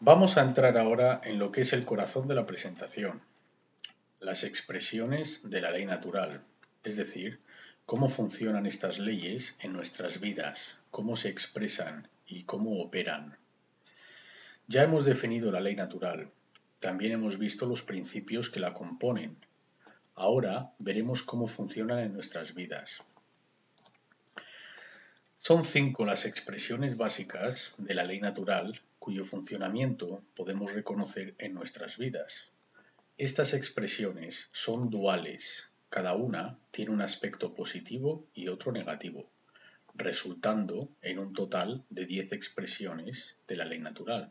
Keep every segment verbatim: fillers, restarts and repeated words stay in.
Vamos a entrar ahora en lo que es el corazón de la presentación, las expresiones de la ley natural, es decir, cómo funcionan estas leyes en nuestras vidas, cómo se expresan y cómo operan. Ya hemos definido la ley natural, también hemos visto los principios que la componen. Ahora veremos cómo funcionan en nuestras vidas. Son cinco las expresiones básicas de la ley natural cuyo funcionamiento podemos reconocer en nuestras vidas. Estas expresiones son duales, cada una tiene un aspecto positivo y otro negativo, resultando en un total de diez expresiones de la ley natural.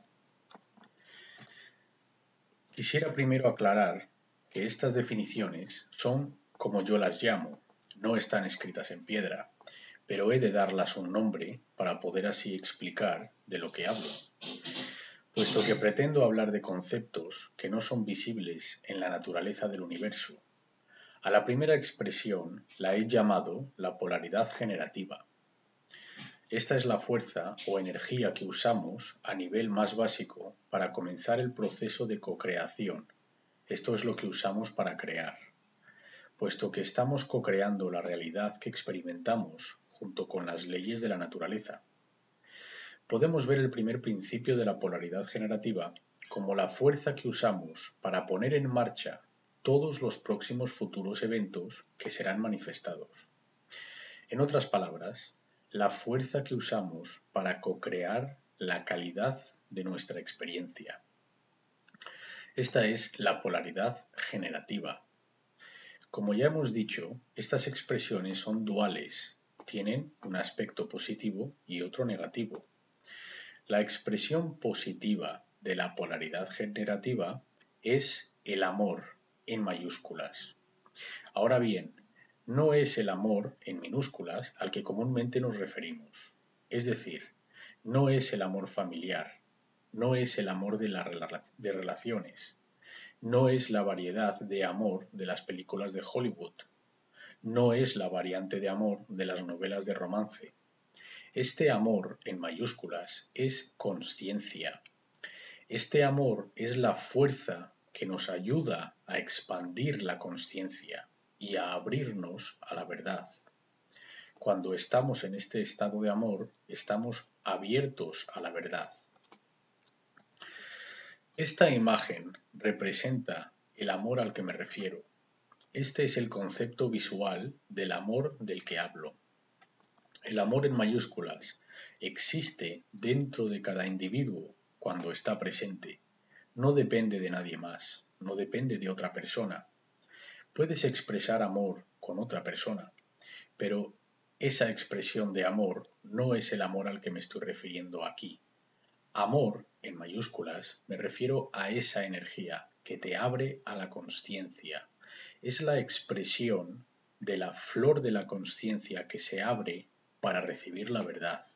Quisiera primero aclarar que estas definiciones son como yo las llamo, no están escritas en piedra, pero he de darlas un nombre para poder así explicar de lo que hablo, puesto que pretendo hablar de conceptos que no son visibles en la naturaleza del universo. A la primera expresión la he llamado la polaridad generativa. Esta es la fuerza o energía que usamos a nivel más básico para comenzar el proceso de cocreación. Esto es lo que usamos para crear, puesto que estamos cocreando la realidad que experimentamos junto con las leyes de la naturaleza. Podemos ver el primer principio de la polaridad generativa como la fuerza que usamos para poner en marcha todos los próximos futuros eventos que serán manifestados. En otras palabras, la fuerza que usamos para co-crear la calidad de nuestra experiencia. Esta es la polaridad generativa. Como ya hemos dicho, estas expresiones son duales, tienen un aspecto positivo y otro negativo. La expresión positiva de la polaridad generativa es el amor en mayúsculas. Ahora bien, no es el amor en minúsculas al que comúnmente nos referimos. Es decir, no es el amor familiar, no es el amor de, la, de relaciones, no es la variedad de amor de las películas de Hollywood, no es la variante de amor de las novelas de romance. Este amor en mayúsculas es consciencia. Este amor es la fuerza que nos ayuda a expandir la consciencia y a abrirnos a la verdad. Cuando estamos en este estado de amor, estamos abiertos a la verdad. Esta imagen representa el amor al que me refiero. Este es el concepto visual del amor del que hablo. El amor en mayúsculas existe dentro de cada individuo cuando está presente. No depende de nadie más, no depende de otra persona. Puedes expresar amor con otra persona, pero esa expresión de amor no es el amor al que me estoy refiriendo aquí. Amor, en mayúsculas, me refiero a esa energía que te abre a la consciencia. Es la expresión de la flor de la consciencia que se abre para recibir la verdad.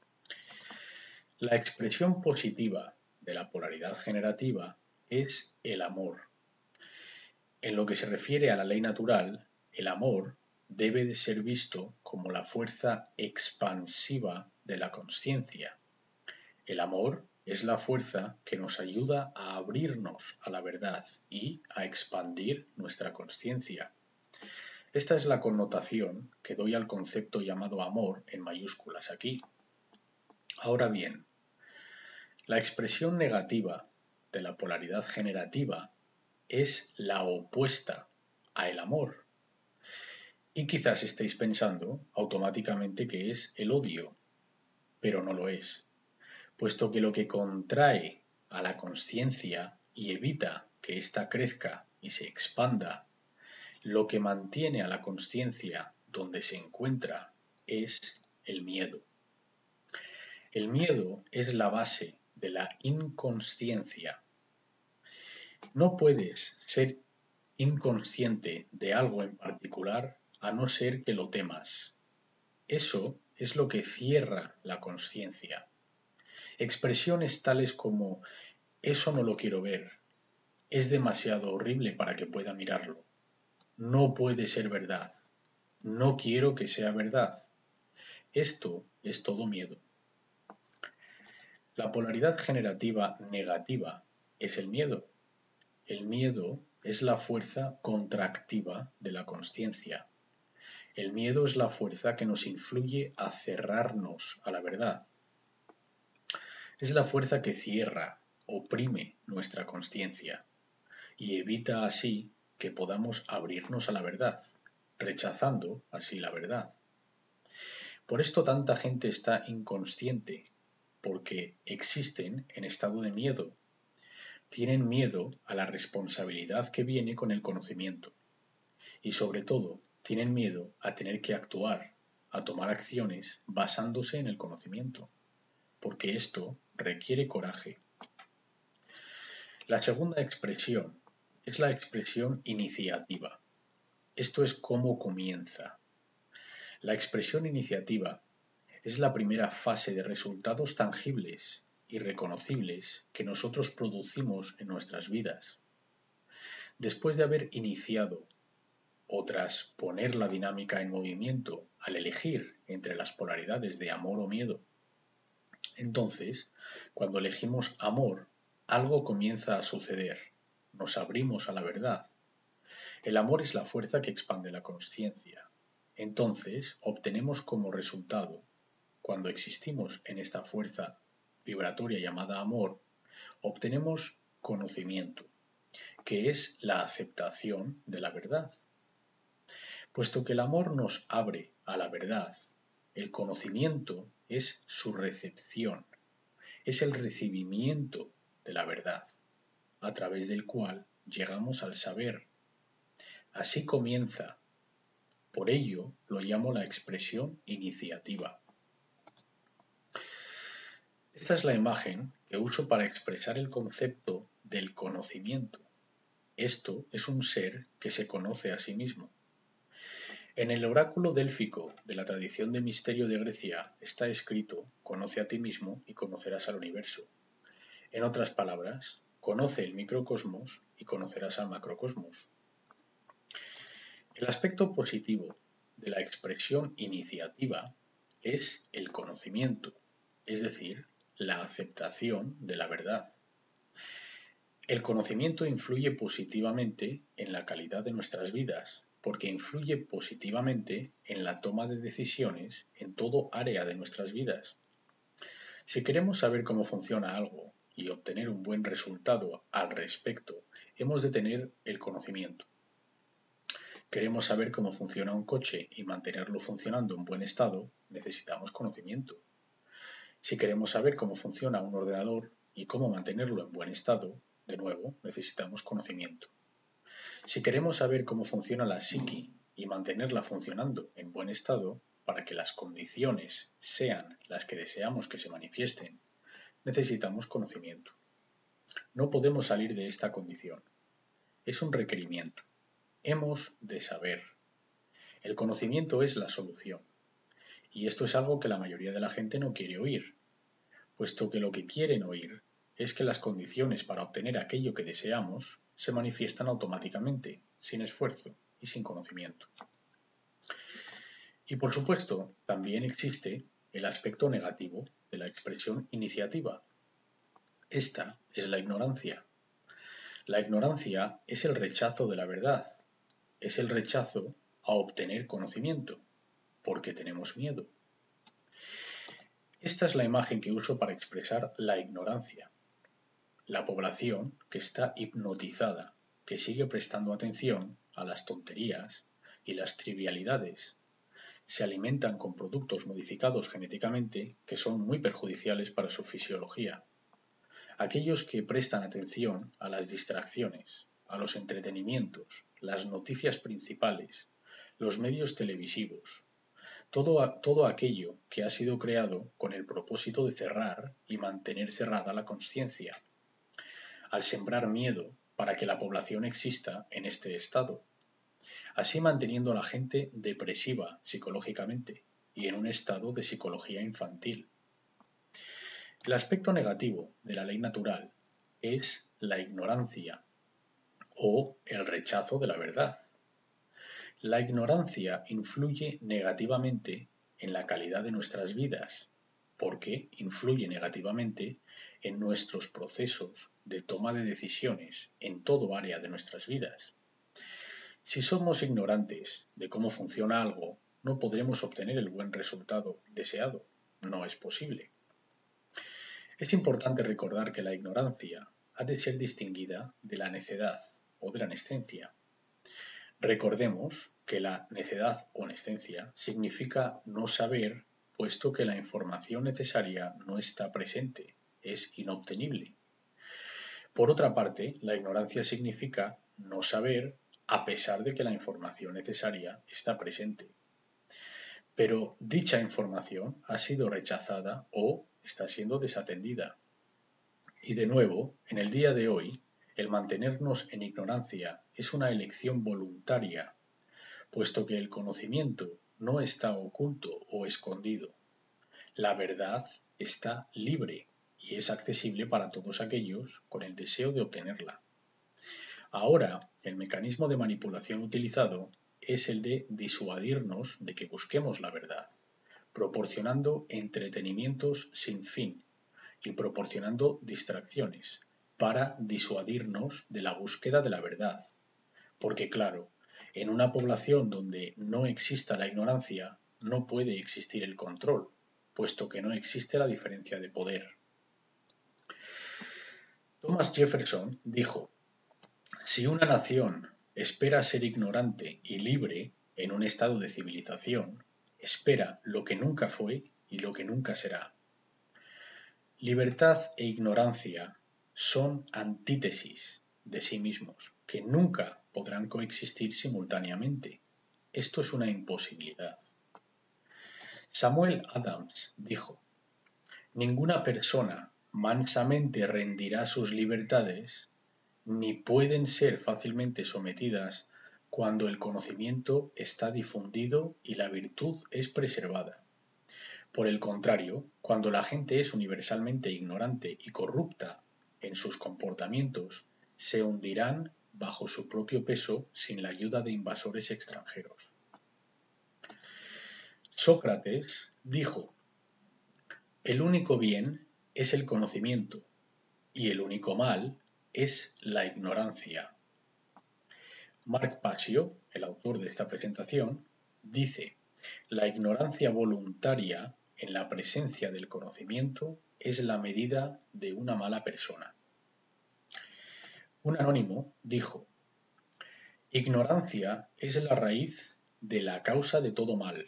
La expresión positiva de la polaridad generativa es el amor. En lo que se refiere a la ley natural, el amor debe de ser visto como la fuerza expansiva de la consciencia. El amor es la fuerza que nos ayuda a abrirnos a la verdad y a expandir nuestra consciencia. Esta es la connotación que doy al concepto llamado amor en mayúsculas aquí. Ahora bien, la expresión negativa de la polaridad generativa es la opuesta a el amor. Y quizás estéis pensando automáticamente que es el odio, pero no lo es, puesto que lo que contrae a la consciencia y evita que ésta crezca y se expanda, lo que mantiene a la consciencia donde se encuentra es el miedo. El miedo es la base de la inconsciencia. No puedes ser inconsciente de algo en particular a no ser que lo temas. Eso es lo que cierra la consciencia. Expresiones tales como eso no lo quiero ver, es demasiado horrible para que pueda mirarlo, no puede ser verdad, no quiero que sea verdad. Esto es todo miedo. La polaridad generativa negativa es el miedo. El miedo es la fuerza contractiva de la consciencia. El miedo es la fuerza que nos influye a cerrarnos a la verdad. Es la fuerza que cierra, oprime nuestra consciencia y evita así que podamos abrirnos a la verdad, rechazando así la verdad. Por esto tanta gente está inconsciente, porque existen en estado de miedo. Tienen miedo a la responsabilidad que viene con el conocimiento y sobre todo tienen miedo a tener que actuar, a tomar acciones basándose en el conocimiento, porque esto requiere coraje. La segunda expresión es la expresión iniciativa. Esto es cómo comienza. La expresión iniciativa es la primera fase de resultados tangibles y reconocibles que nosotros producimos en nuestras vidas. Después de haber iniciado o tras poner la dinámica en movimiento al elegir entre las polaridades de amor o miedo, entonces, cuando elegimos amor, algo comienza a suceder. Nos abrimos a la verdad. El amor es la fuerza que expande la consciencia. Entonces, obtenemos como resultado, cuando existimos en esta fuerza vibratoria llamada amor, obtenemos conocimiento, que es la aceptación de la verdad. Puesto que el amor nos abre a la verdad, el conocimiento es su recepción, es el recibimiento de la verdad, a través del cual llegamos al saber. Así comienza. Por ello lo llamo la expresión iniciativa. Esta es la imagen que uso para expresar el concepto del conocimiento. Esto es un ser que se conoce a sí mismo. En el oráculo délfico de la tradición de misterio de Grecia está escrito: conoce a ti mismo y conocerás al universo. En otras palabras, conoce el microcosmos y conocerás al macrocosmos. El aspecto positivo de la expresión iniciativa es el conocimiento, es decir, la aceptación de la verdad. El conocimiento influye positivamente en la calidad de nuestras vidas, porque influye positivamente en la toma de decisiones en todo área de nuestras vidas. Si queremos saber cómo funciona algo y obtener un buen resultado al respecto, hemos de tener el conocimiento. Queremos saber cómo funciona un coche y mantenerlo funcionando en buen estado, necesitamos conocimiento. Si queremos saber cómo funciona un ordenador y cómo mantenerlo en buen estado, de nuevo, necesitamos conocimiento. Si queremos saber cómo funciona la psique y mantenerla funcionando en buen estado para que las condiciones sean las que deseamos que se manifiesten, necesitamos conocimiento. No podemos salir de esta condición. Es un requerimiento. Hemos de saber. El conocimiento es la solución. Y esto es algo que la mayoría de la gente no quiere oír, puesto que lo que quieren oír es que las condiciones para obtener aquello que deseamos se manifiestan automáticamente, sin esfuerzo y sin conocimiento. Y por supuesto, también existe el aspecto negativo de la expresión iniciativa. Esta es la ignorancia. La ignorancia es el rechazo de la verdad, es el rechazo a obtener conocimiento, porque tenemos miedo. Esta es la imagen que uso para expresar la ignorancia. La población que está hipnotizada, que sigue prestando atención a las tonterías y las trivialidades, se alimentan con productos modificados genéticamente que son muy perjudiciales para su fisiología. Aquellos que prestan atención a las distracciones, a los entretenimientos, las noticias principales, los medios televisivos, todo, todo aquello que ha sido creado con el propósito de cerrar y mantener cerrada la consciencia, al sembrar miedo para que la población exista en este estado, así manteniendo a la gente depresiva psicológicamente y en un estado de psicología infantil. El aspecto negativo de la ley natural es la ignorancia o el rechazo de la verdad. La ignorancia influye negativamente en la calidad de nuestras vidas, porque influye negativamente en nuestros procesos de toma de decisiones en todo área de nuestras vidas. Si somos ignorantes de cómo funciona algo, no podremos obtener el buen resultado deseado. No es posible. Es importante recordar que la ignorancia ha de ser distinguida de la necedad o de la nescencia. Recordemos que la necedad o nescencia significa no saber, puesto que la información necesaria no está presente, es inobtenible. Por otra parte, la ignorancia significa no saber a pesar de que la información necesaria está presente. Pero dicha información ha sido rechazada o está siendo desatendida. Y de nuevo, en el día de hoy, el mantenernos en ignorancia es una elección voluntaria, puesto que el conocimiento no está oculto o escondido. La verdad está libre y es accesible para todos aquellos con el deseo de obtenerla. Ahora, el mecanismo de manipulación utilizado es el de disuadirnos de que busquemos la verdad, proporcionando entretenimientos sin fin y proporcionando distracciones para disuadirnos de la búsqueda de la verdad. Porque claro, en una población donde no exista la ignorancia, no puede existir el control, puesto que no existe la diferencia de poder. Thomas Jefferson dijo: si una nación espera ser ignorante y libre en un estado de civilización, espera lo que nunca fue y lo que nunca será. Libertad e ignorancia son antítesis de sí mismos, que nunca podrán coexistir simultáneamente. Esto es una imposibilidad. Samuel Adams dijo: ninguna persona mansamente rendirá sus libertades, ni pueden ser fácilmente sometidas cuando el conocimiento está difundido y la virtud es preservada. Por el contrario, cuando la gente es universalmente ignorante y corrupta en sus comportamientos, se hundirán bajo su propio peso sin la ayuda de invasores extranjeros. Sócrates dijo: el único bien es el conocimiento y el único mal es la ignorancia. Mark Passio, el autor de esta presentación, dice: la ignorancia voluntaria en la presencia del conocimiento es la medida de una mala persona. Un anónimo dijo: ignorancia es la raíz de la causa de todo mal,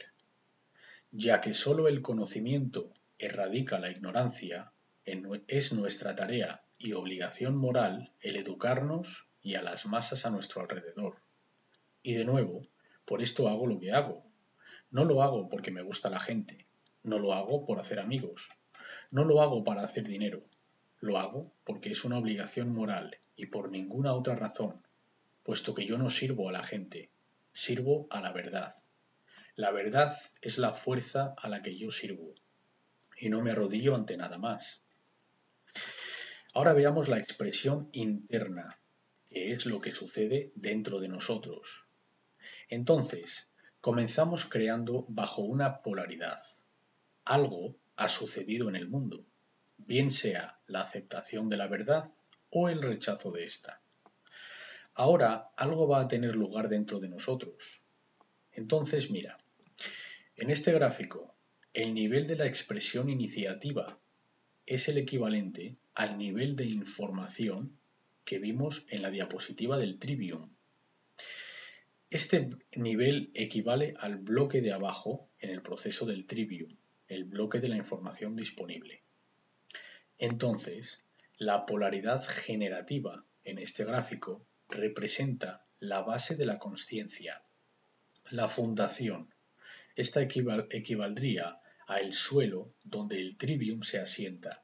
ya que sólo el conocimiento erradica la ignorancia, es nuestra tarea y obligación moral el educarnos y a las masas a nuestro alrededor. Y de nuevo, por esto hago lo que hago. No lo hago porque me gusta la gente, no lo hago por hacer amigos, no lo hago para hacer dinero, lo hago porque es una obligación moral y por ninguna otra razón, puesto que yo no sirvo a la gente, sirvo a la verdad. La verdad es la fuerza a la que yo sirvo, y no me arrodillo ante nada más. Ahora veamos la expresión interna, que es lo que sucede dentro de nosotros. Entonces, comenzamos creando bajo una polaridad. Algo ha sucedido en el mundo, bien sea la aceptación de la verdad o el rechazo de ésta. Ahora algo va a tener lugar dentro de nosotros. Entonces, mira, en este gráfico, el nivel de la expresión iniciativa es el equivalente al nivel de información que vimos en la diapositiva del Trivium. Este nivel equivale al bloque de abajo en el proceso del Trivium, el bloque de la información disponible. Entonces, la polaridad generativa en este gráfico representa la base de la consciencia, la fundación. Esta equival- equivaldría a el suelo donde el Trivium se asienta.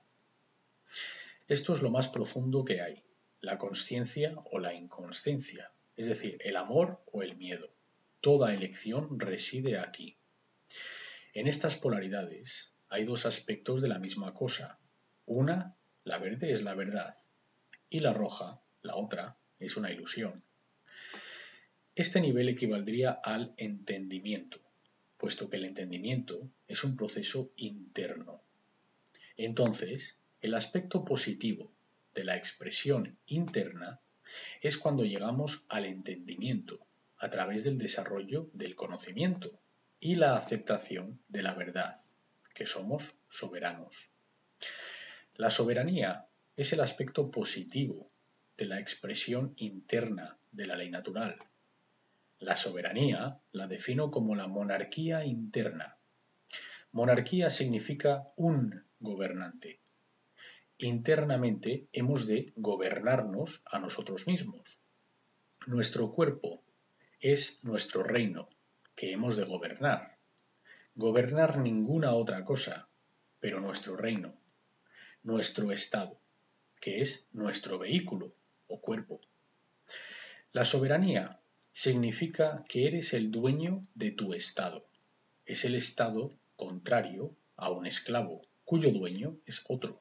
Esto es lo más profundo que hay, la consciencia o la inconsciencia, es decir, el amor o el miedo. Toda elección reside aquí. En estas polaridades hay dos aspectos de la misma cosa. Una, la verde, es la verdad, y la roja, la otra, es una ilusión. Este nivel equivaldría al entendimiento, puesto que el entendimiento es un proceso interno. Entonces, el aspecto positivo de la expresión interna es cuando llegamos al entendimiento a través del desarrollo del conocimiento y la aceptación de la verdad, que somos soberanos. La soberanía es el aspecto positivo de la expresión interna de la ley natural. La soberanía la defino como la monarquía interna. Monarquía significa un gobernante. Internamente hemos de gobernarnos a nosotros mismos. Nuestro cuerpo es nuestro reino, que hemos de gobernar. Gobernar ninguna otra cosa, pero nuestro reino. Nuestro estado, que es nuestro vehículo o cuerpo. La soberanía significa que eres el dueño de tu estado. Es el estado contrario a un esclavo, cuyo dueño es otro.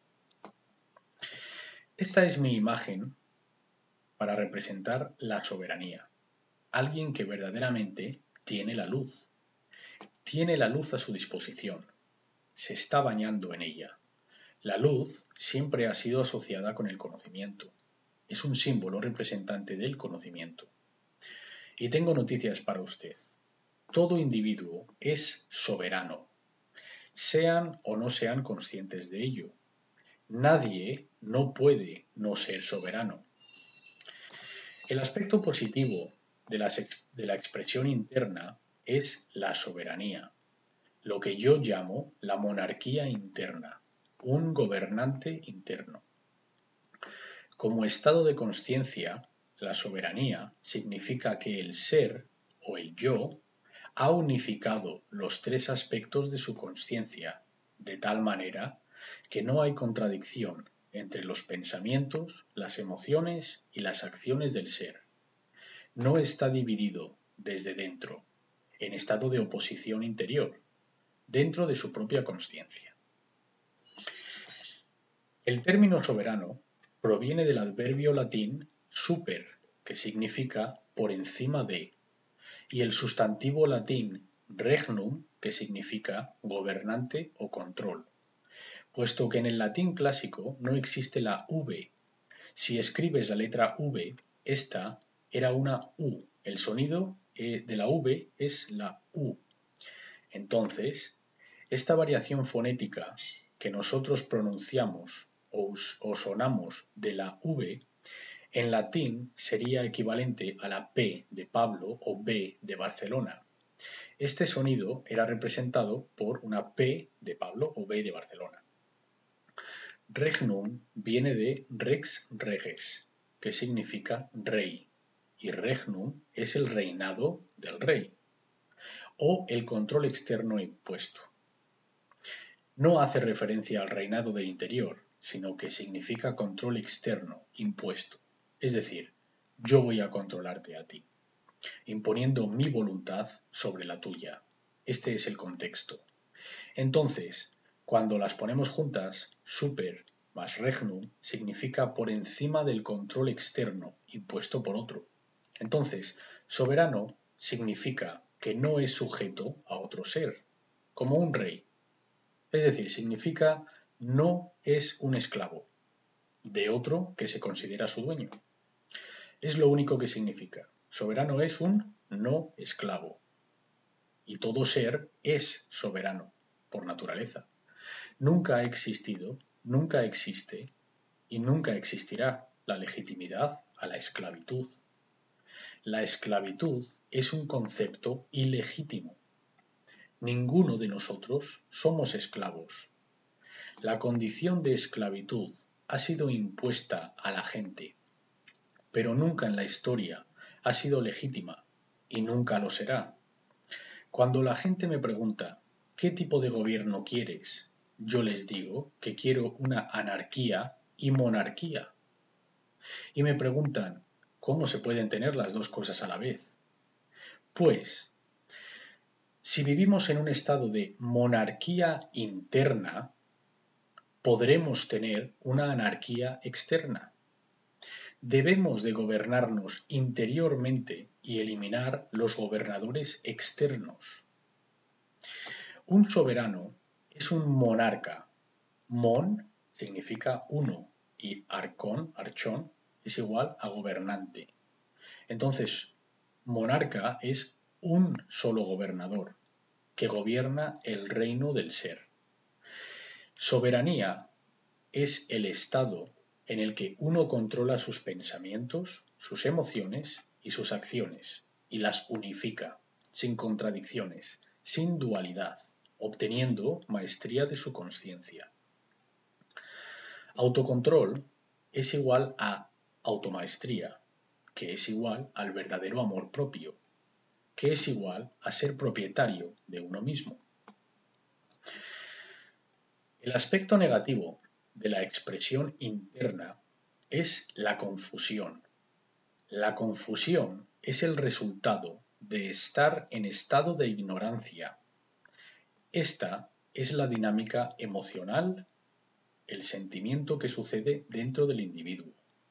Esta es mi imagen para representar la soberanía. Alguien que verdaderamente tiene la luz. Tiene la luz a su disposición. Se está bañando en ella. La luz siempre ha sido asociada con el conocimiento. Es un símbolo representante del conocimiento. Y tengo noticias para usted. Todo individuo es soberano, sean o no sean conscientes de ello. Nadie no puede no ser soberano. El aspecto positivo de la, de la expresión interna es la soberanía, lo que yo llamo la monarquía interna, un gobernante interno. Como estado de consciencia, la soberanía significa que el ser o el yo ha unificado los tres aspectos de su consciencia, de tal manera que no hay contradicción entre los pensamientos, las emociones y las acciones del ser. No está dividido desde dentro, en estado de oposición interior, dentro de su propia consciencia. El término soberano proviene del adverbio latín super, que significa por encima de, y el sustantivo latín regnum, que significa gobernante o control, puesto que en el latín clásico no existe la V. Si escribes la letra V, esta era una U. El sonido de la V es la U. Entonces, esta variación fonética que nosotros pronunciamos o, o sonamos de la V, en latín sería equivalente a la P de Pablo o B de Barcelona. Este sonido era representado por una P de Pablo o B de Barcelona. Regnum viene de rex reges, que significa rey, y regnum es el reinado del rey, o el control externo impuesto. No hace referencia al reinado del interior, sino que significa control externo, impuesto. Es decir, yo voy a controlarte a ti, imponiendo mi voluntad sobre la tuya. Este es el contexto. Entonces, cuando las ponemos juntas, super más regnum significa por encima del control externo impuesto por otro. Entonces, soberano significa que no es sujeto a otro ser, como un rey. Es decir, significa no es un esclavo de otro que se considera su dueño. Es lo único que significa. Soberano es un no esclavo. Y todo ser es soberano, por naturaleza. Nunca ha existido, nunca existe y nunca existirá la legitimidad a la esclavitud. La esclavitud es un concepto ilegítimo. Ninguno de nosotros somos esclavos. La condición de esclavitud ha sido impuesta a la gente, pero nunca en la historia ha sido legítima y nunca lo será. Cuando la gente me pregunta ¿qué tipo de gobierno quieres?, yo les digo que quiero una anarquía y monarquía. Y me preguntan ¿cómo se pueden tener las dos cosas a la vez? Pues, si vivimos en un estado de monarquía interna, podremos tener una anarquía externa. Debemos de gobernarnos interiormente y eliminar los gobernadores externos. Un soberano es un monarca Mon significa uno y arcón, archón, es igual a gobernante. Entonces, monarca es un solo gobernador que gobierna el reino del ser. Soberanía es el estado en el que uno controla sus pensamientos, sus emociones y sus acciones, y las unifica, sin contradicciones, sin dualidad, obteniendo maestría de su conciencia. Autocontrol es igual a automaestría, que es igual al verdadero amor propio, que es igual a ser propietario de uno mismo. El aspecto negativo de la expresión interna es la confusión. La confusión es el resultado de estar en estado de ignorancia. Esta es la dinámica emocional, el sentimiento que sucede dentro del individuo.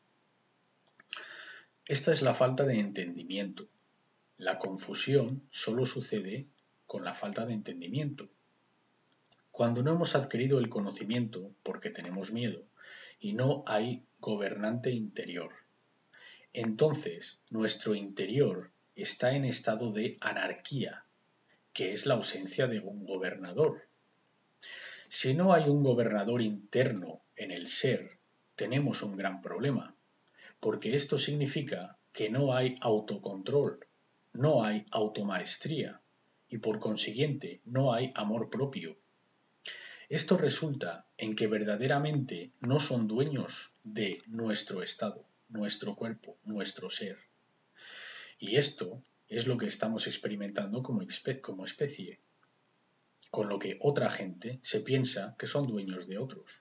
Esta es la falta de entendimiento. La confusión solo sucede con la falta de entendimiento. Cuando no hemos adquirido el conocimiento porque tenemos miedo y no hay gobernante interior, entonces nuestro interior está en estado de anarquía, que es la ausencia de un gobernador. Si no hay un gobernador interno en el ser, tenemos un gran problema, porque esto significa que no hay autocontrol, no hay automaestría y por consiguiente no hay amor propio. Esto resulta en que verdaderamente no son dueños de nuestro estado, nuestro cuerpo, nuestro ser. Y esto es lo que estamos experimentando como, como especie, con lo que otra gente se piensa que son dueños de otros.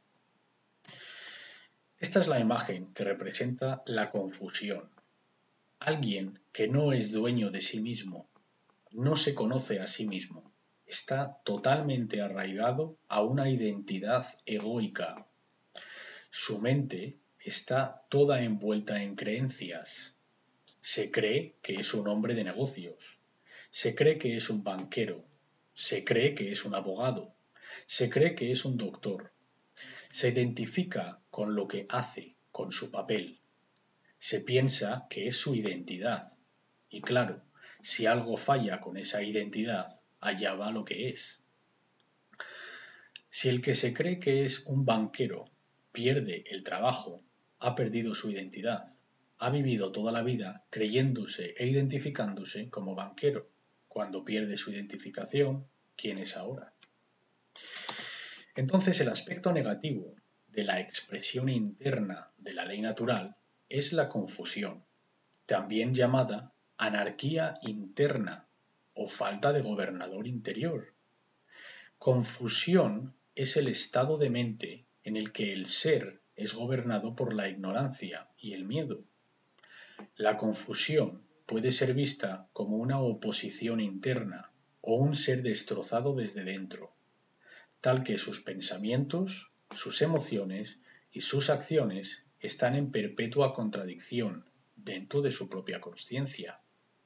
Esta es la imagen que representa la confusión. Alguien que no es dueño de sí mismo, no se conoce a sí mismo, está totalmente arraigado a una identidad egoica. Su mente está toda envuelta en creencias. Se cree que es un hombre de negocios, se cree que es un banquero, se cree que es un abogado, se cree que es un doctor. Se identifica con lo que hace, con su papel. Se piensa que es su identidad. Y claro, si algo falla con esa identidad, allá va lo que es. Si el que se cree que es un banquero pierde el trabajo, ha perdido su identidad. Ha vivido toda la vida creyéndose e identificándose como banquero. Cuando pierde su identificación, ¿quién es ahora? Entonces, el aspecto negativo de la expresión interna de la ley natural es la confusión, también llamada anarquía interna o falta de gobernador interior. Confusión es el estado de mente en el que el ser es gobernado por la ignorancia y el miedo. La confusión puede ser vista como una oposición interna o un ser destrozado desde dentro, tal que sus pensamientos, sus emociones y sus acciones están en perpetua contradicción dentro de su propia consciencia.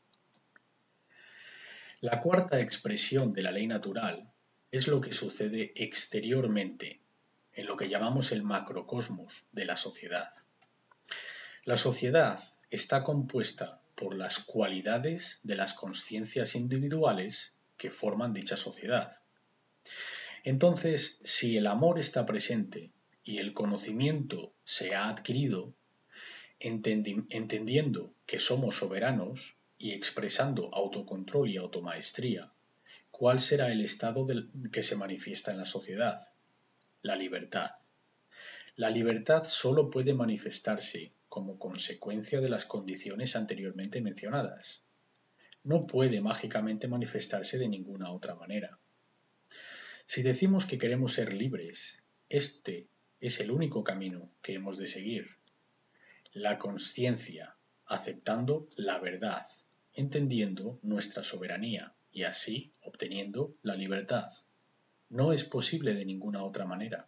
La cuarta expresión de la ley natural es lo que sucede exteriormente, en lo que llamamos el macrocosmos de la sociedad. La sociedad está compuesta por las cualidades de las consciencias individuales que forman dicha sociedad. Entonces, si el amor está presente y el conocimiento se ha adquirido, entendi- entendiendo que somos soberanos y expresando autocontrol y automaestría, ¿cuál será el estado del, que se manifiesta en la sociedad? La libertad. La libertad solo puede manifestarse como consecuencia de las condiciones anteriormente mencionadas. No puede mágicamente manifestarse de ninguna otra manera. Si decimos que queremos ser libres, este es el único camino que hemos de seguir. La consciencia, aceptando la verdad, entendiendo nuestra soberanía y así obteniendo la libertad. No es posible de ninguna otra manera.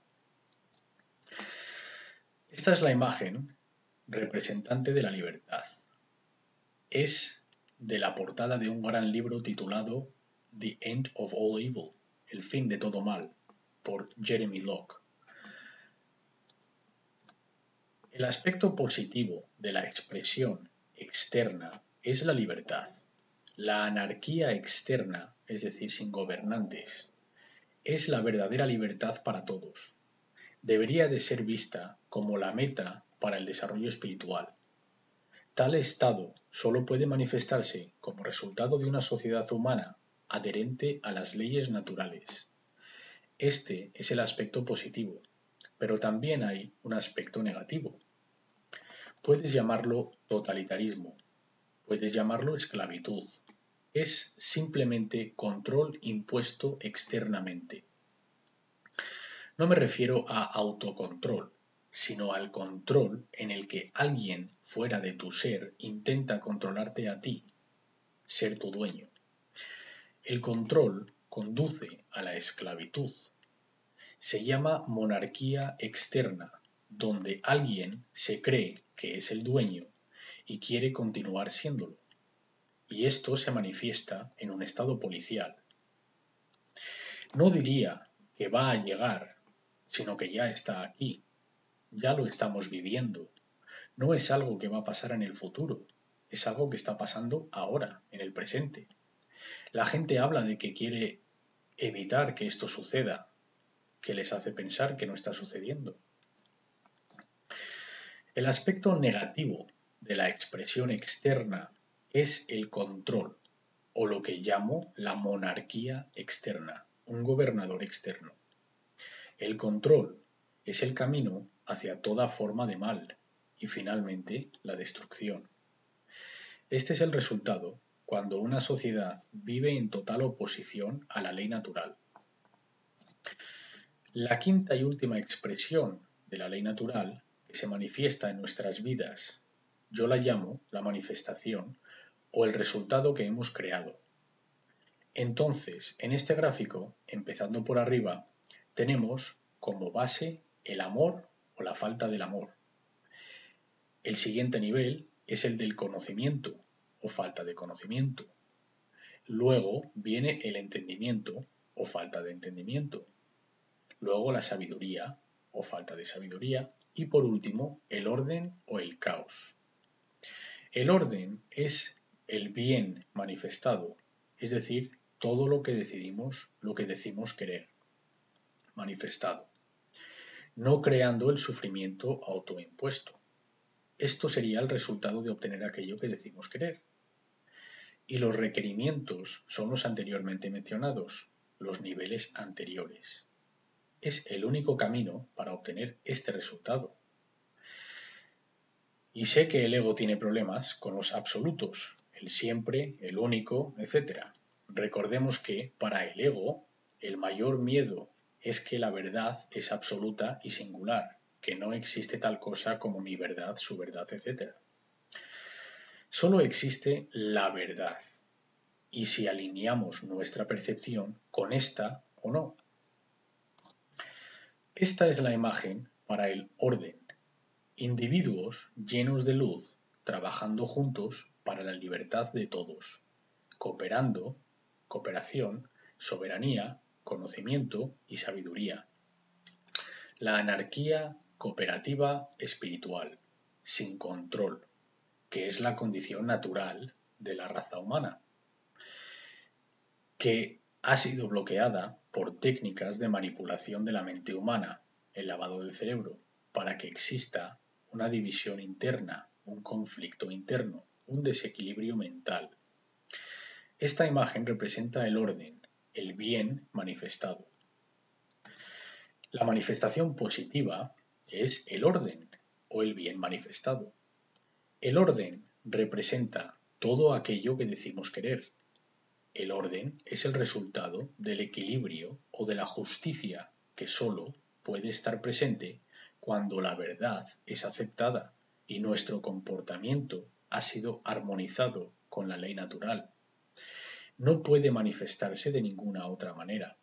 Esta es la imagen representante de la libertad. Es de la portada de un gran libro titulado The End of All Evil, El fin de todo mal, por Jeremy Locke. El aspecto positivo de la expresión externa es la libertad. La anarquía externa, es decir, sin gobernantes, es la verdadera libertad para todos. Debería de ser vista como la meta para el desarrollo espiritual. Tal estado solo puede manifestarse como resultado de una sociedad humana adherente a las leyes naturales. Este es el aspecto positivo, pero también hay un aspecto negativo. Puedes llamarlo totalitarismo, puedes llamarlo esclavitud. Es simplemente control impuesto externamente. No me refiero a autocontrol, sino al control en el que alguien fuera de tu ser intenta controlarte a ti, ser tu dueño. El control conduce a la esclavitud. Se llama monarquía externa, donde alguien se cree que es el dueño y quiere continuar siéndolo. Y esto se manifiesta en un estado policial. No diría que va a llegar, sino que ya está aquí. Ya lo estamos viviendo. No es algo que va a pasar en el futuro, es algo que está pasando ahora, en el presente. La gente habla de que quiere evitar que esto suceda, que les hace pensar que no está sucediendo. El aspecto negativo de la expresión externa es el control, o lo que llamo la monarquía externa, un gobernador externo. El control es el camino hacia toda forma de mal y finalmente la destrucción. Este es el resultado cuando una sociedad vive en total oposición a la ley natural. La quinta y última expresión de la ley natural que se manifiesta en nuestras vidas, yo la llamo la manifestación o el resultado que hemos creado. Entonces, en este gráfico, empezando por arriba, tenemos como base el amor o la falta del amor. El siguiente nivel es el del conocimiento o falta de conocimiento. Luego viene el entendimiento o falta de entendimiento. Luego la sabiduría o falta de sabiduría. Y por último, el orden o el caos. El orden es el bien manifestado, es decir, todo lo que decidimos, lo que decimos querer, manifestado, no creando el sufrimiento autoimpuesto. Esto sería el resultado de obtener aquello que decimos querer. Y los requerimientos son los anteriormente mencionados, los niveles anteriores. Es el único camino para obtener este resultado. Y sé que el ego tiene problemas con los absolutos, el siempre, el único, etcétera. Recordemos que para el ego el mayor miedo es que la verdad es absoluta y singular, que no existe tal cosa como mi verdad, su verdad, etcétera. Solo existe la verdad, y si alineamos nuestra percepción con esta o no. Esta es la imagen para el orden. Individuos llenos de luz, trabajando juntos para la libertad de todos, cooperando, cooperación, soberanía, conocimiento y sabiduría. La anarquía cooperativa espiritual, sin control, que es la condición natural de la raza humana, que ha sido bloqueada por técnicas de manipulación de la mente humana, el lavado del cerebro, para que exista una división interna, un conflicto interno, un desequilibrio mental. Esta imagen representa el orden, el bien manifestado. La manifestación positiva es el orden o el bien manifestado. El orden representa todo aquello que decimos querer. El orden es el resultado del equilibrio o de la justicia que solo puede estar presente cuando la verdad es aceptada y nuestro comportamiento ha sido armonizado con la ley natural. No puede manifestarse de ninguna otra manera.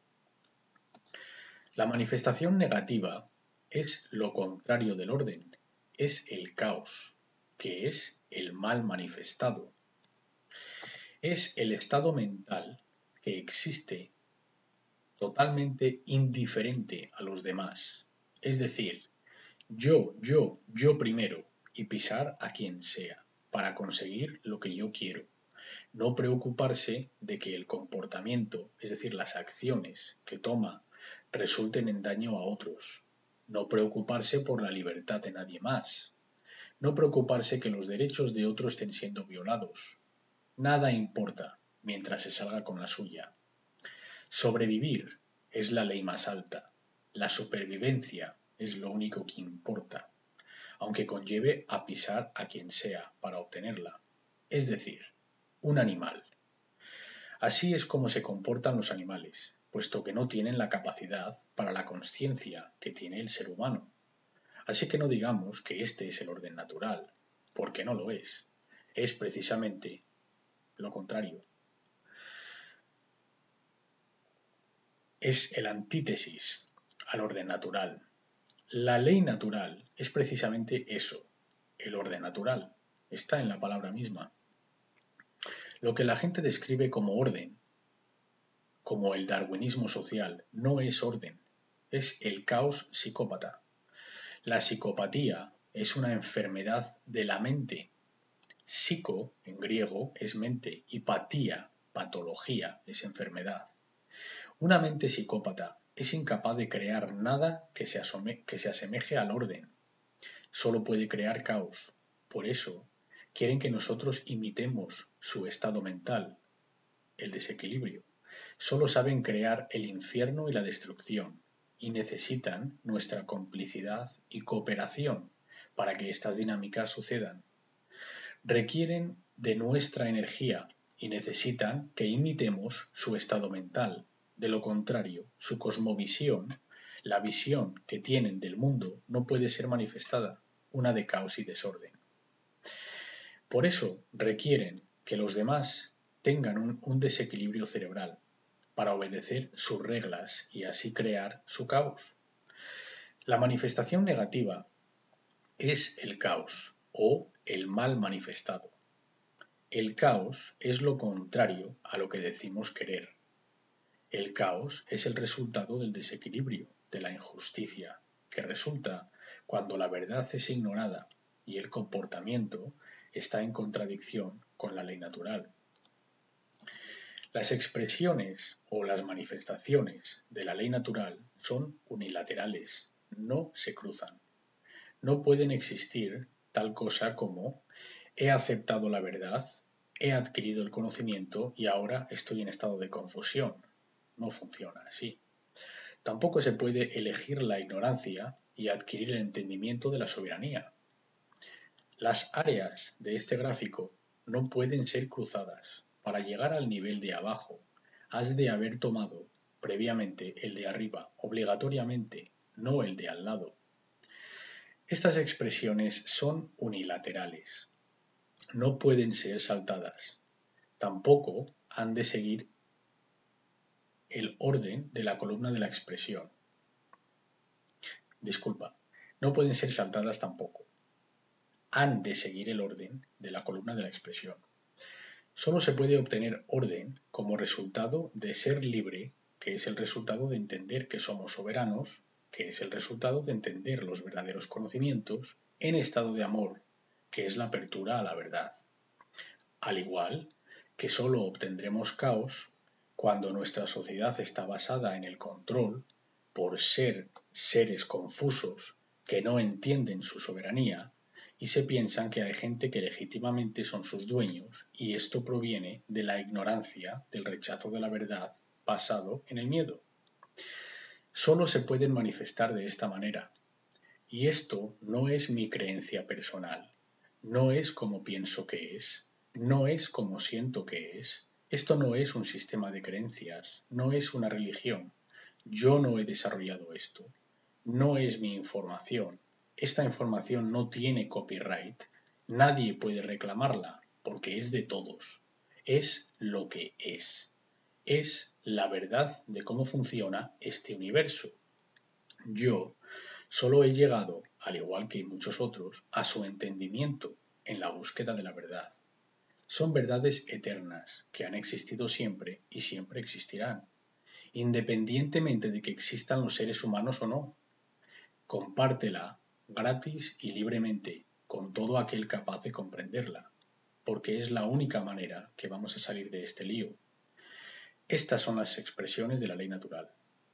La manifestación negativa es lo contrario del orden, es el caos, que es el mal manifestado. Es el estado mental que existe totalmente indiferente a los demás, es decir, Yo, yo, yo primero, y pisar a quien sea, para conseguir lo que yo quiero. No preocuparse de que el comportamiento, es decir, las acciones que toma, resulten en daño a otros. No preocuparse por la libertad de nadie más. No preocuparse que los derechos de otros estén siendo violados. Nada importa mientras se salga con la suya. Sobrevivir es la ley más alta. La supervivencia es lo único que importa, aunque conlleve a pisar a quien sea para obtenerla. Es decir, un animal. Así es como se comportan los animales, puesto que no tienen la capacidad para la consciencia que tiene el ser humano. Así que no digamos que este es el orden natural, porque no lo es. Es precisamente lo contrario. Es el antítesis al orden natural. La ley natural es precisamente eso, el orden natural. Está en la palabra misma. Lo que la gente describe como orden, como el darwinismo social, no es orden, es el caos psicópata. La psicopatía es una enfermedad de la mente. Psico, en griego, es mente y patía, patología, es enfermedad. Una mente psicópata es incapaz de crear nada que se, asome, que se asemeje al orden. Solo puede crear caos. Por eso, quieren que nosotros imitemos su estado mental, el desequilibrio. Solo saben crear el infierno y la destrucción, y necesitan nuestra complicidad y cooperación para que estas dinámicas sucedan. Requieren de nuestra energía y necesitan que imitemos su estado mental. De lo contrario, su cosmovisión, la visión que tienen del mundo, no puede ser manifestada, una de caos y desorden. Por eso requieren que los demás tengan un, un desequilibrio cerebral para obedecer sus reglas y así crear su caos. La manifestación negativa es el caos o el mal manifestado. El caos es lo contrario a lo que decimos querer. El caos es el resultado del desequilibrio, de la injusticia, que resulta cuando la verdad es ignorada y el comportamiento está en contradicción con la ley natural. Las expresiones o las manifestaciones de la ley natural son unilaterales, no se cruzan. No pueden existir tal cosa como he aceptado la verdad, he adquirido el conocimiento y ahora estoy en estado de confusión. No funciona así. Tampoco se puede elegir la ignorancia y adquirir el entendimiento de la soberanía. Las áreas de este gráfico no pueden ser cruzadas. Para llegar al nivel de abajo, has de haber tomado previamente el de arriba, obligatoriamente, no el de al lado. Estas expresiones son unilaterales. No pueden ser saltadas. Tampoco han de seguir el orden de la columna de la expresión. Disculpa, no pueden ser saltadas tampoco. Han de seguir el orden de la columna de la expresión. Solo se puede obtener orden como resultado de ser libre, que es el resultado de entender que somos soberanos, que es el resultado de entender los verdaderos conocimientos, en estado de amor, que es la apertura a la verdad. Al igual que solo obtendremos caos cuando nuestra sociedad está basada en el control, por ser seres confusos que no entienden su soberanía, y se piensan que hay gente que legítimamente son sus dueños, y esto proviene de la ignorancia, del rechazo de la verdad basado en el miedo. Solo se pueden manifestar de esta manera, y esto no es mi creencia personal, no es como pienso que es, no es como siento que es, esto no es un sistema de creencias, no es una religión, yo no he desarrollado esto, no es mi información. Esta información no tiene copyright, nadie puede reclamarla porque es de todos. Es lo que es. Es la verdad de cómo funciona este universo. Yo solo he llegado, al igual que muchos otros, a su entendimiento en la búsqueda de la verdad. Son verdades eternas que han existido siempre y siempre existirán, independientemente de que existan los seres humanos o no. Compártela gratis y libremente, con todo aquel capaz de comprenderla, porque es la única manera que vamos a salir de este lío. Estas son las expresiones de la ley natural.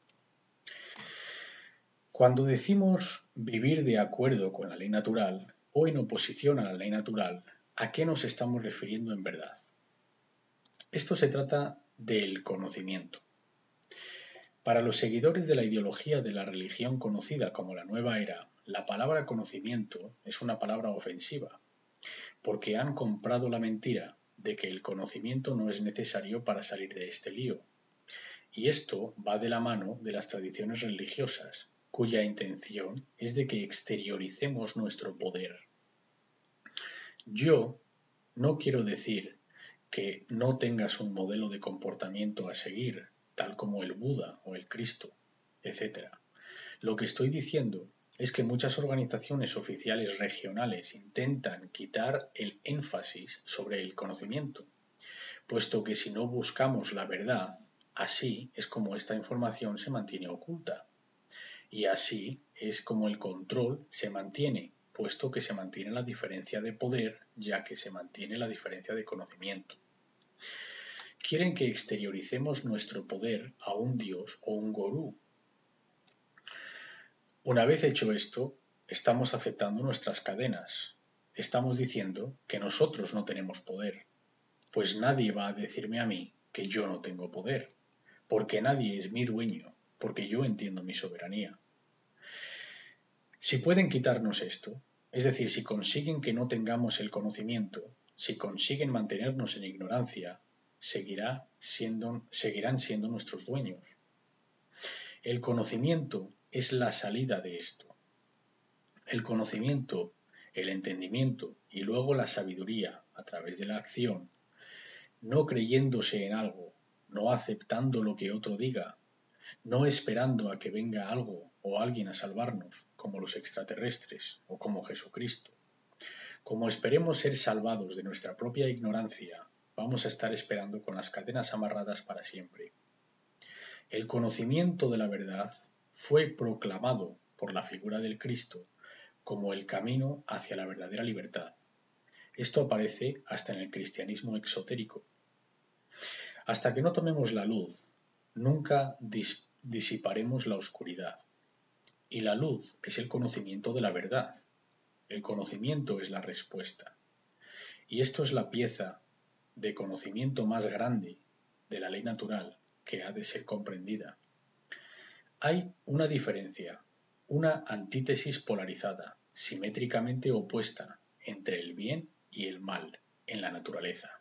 Cuando decimos vivir de acuerdo con la ley natural o en oposición a la ley natural, ¿a qué nos estamos refiriendo en verdad? Esto se trata del conocimiento. Para los seguidores de la ideología de la religión conocida como la Nueva Era, la palabra conocimiento es una palabra ofensiva, porque han comprado la mentira de que el conocimiento no es necesario para salir de este lío. Y esto va de la mano de las tradiciones religiosas, cuya intención es de que exterioricemos nuestro poder. Yo no quiero decir que no tengas un modelo de comportamiento a seguir, tal como el Buda o el Cristo, etcétera. Lo que estoy diciendo es que muchas organizaciones oficiales regionales intentan quitar el énfasis sobre el conocimiento, puesto que si no buscamos la verdad, así es como esta información se mantiene oculta. Y así es como el control se mantiene, puesto que se mantiene la diferencia de poder, ya que se mantiene la diferencia de conocimiento. Quieren que exterioricemos nuestro poder a un dios o un gurú. Una vez hecho esto, estamos aceptando nuestras cadenas. Estamos diciendo que nosotros no tenemos poder, pues nadie va a decirme a mí que yo no tengo poder, porque nadie es mi dueño, porque yo entiendo mi soberanía. Si pueden quitarnos esto, es decir, si consiguen que no tengamos el conocimiento, si consiguen mantenernos en ignorancia, seguirá siendo, seguirán siendo nuestros dueños. El conocimiento es la salida de esto. El conocimiento, el entendimiento y luego la sabiduría a través de la acción, no creyéndose en algo, no aceptando lo que otro diga, no esperando a que venga algo o alguien a salvarnos, como los extraterrestres o como Jesucristo. Como esperemos ser salvados de nuestra propia ignorancia, vamos a estar esperando con las cadenas amarradas para siempre. El conocimiento de la verdad fue proclamado por la figura del Cristo como el camino hacia la verdadera libertad. Esto aparece hasta en el cristianismo exotérico. Hasta que no tomemos la luz, nunca dis- disiparemos la oscuridad. Y la luz es el conocimiento de la verdad. El conocimiento es la respuesta. Y esto es la pieza de conocimiento más grande de la ley natural que ha de ser comprendida. Hay una diferencia, una antítesis polarizada, simétricamente opuesta entre el bien y el mal en la naturaleza.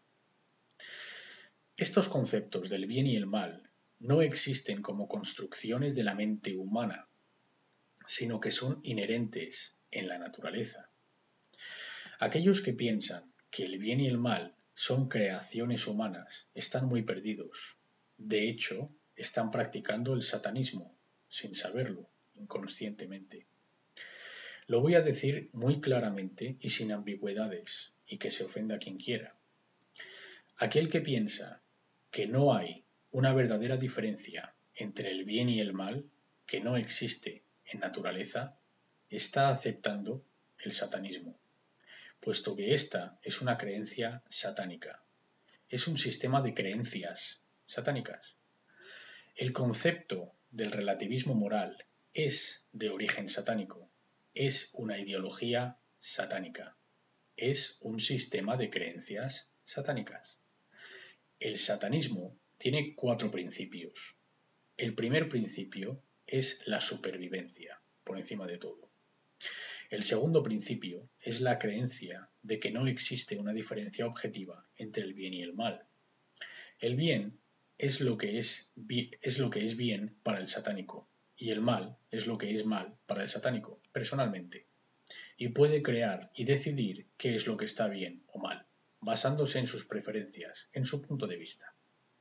Estos conceptos del bien y el mal no existen como construcciones de la mente humana, sino que son inherentes en la naturaleza. Aquellos que piensan que el bien y el mal son creaciones humanas están muy perdidos. De hecho, están practicando el satanismo, sin saberlo, inconscientemente. Lo voy a decir muy claramente y sin ambigüedades, y que se ofenda quien quiera. Aquel que piensa que no hay una verdadera diferencia entre el bien y el mal, que no existe en naturaleza, está aceptando el satanismo, puesto que esta es una creencia satánica. Es un sistema de creencias satánicas. El concepto del relativismo moral es de origen satánico. Es una ideología satánica. Es un sistema de creencias satánicas. El satanismo tiene cuatro principios. El primer principio es la supervivencia, por encima de todo. El segundo principio es la creencia de que no existe una diferencia objetiva entre el bien y el mal. El bien es lo que es, es lo que es bien para el satánico y el mal es lo que es mal para el satánico, personalmente. Y puede crear y decidir qué es lo que está bien o mal, basándose en sus preferencias, en su punto de vista.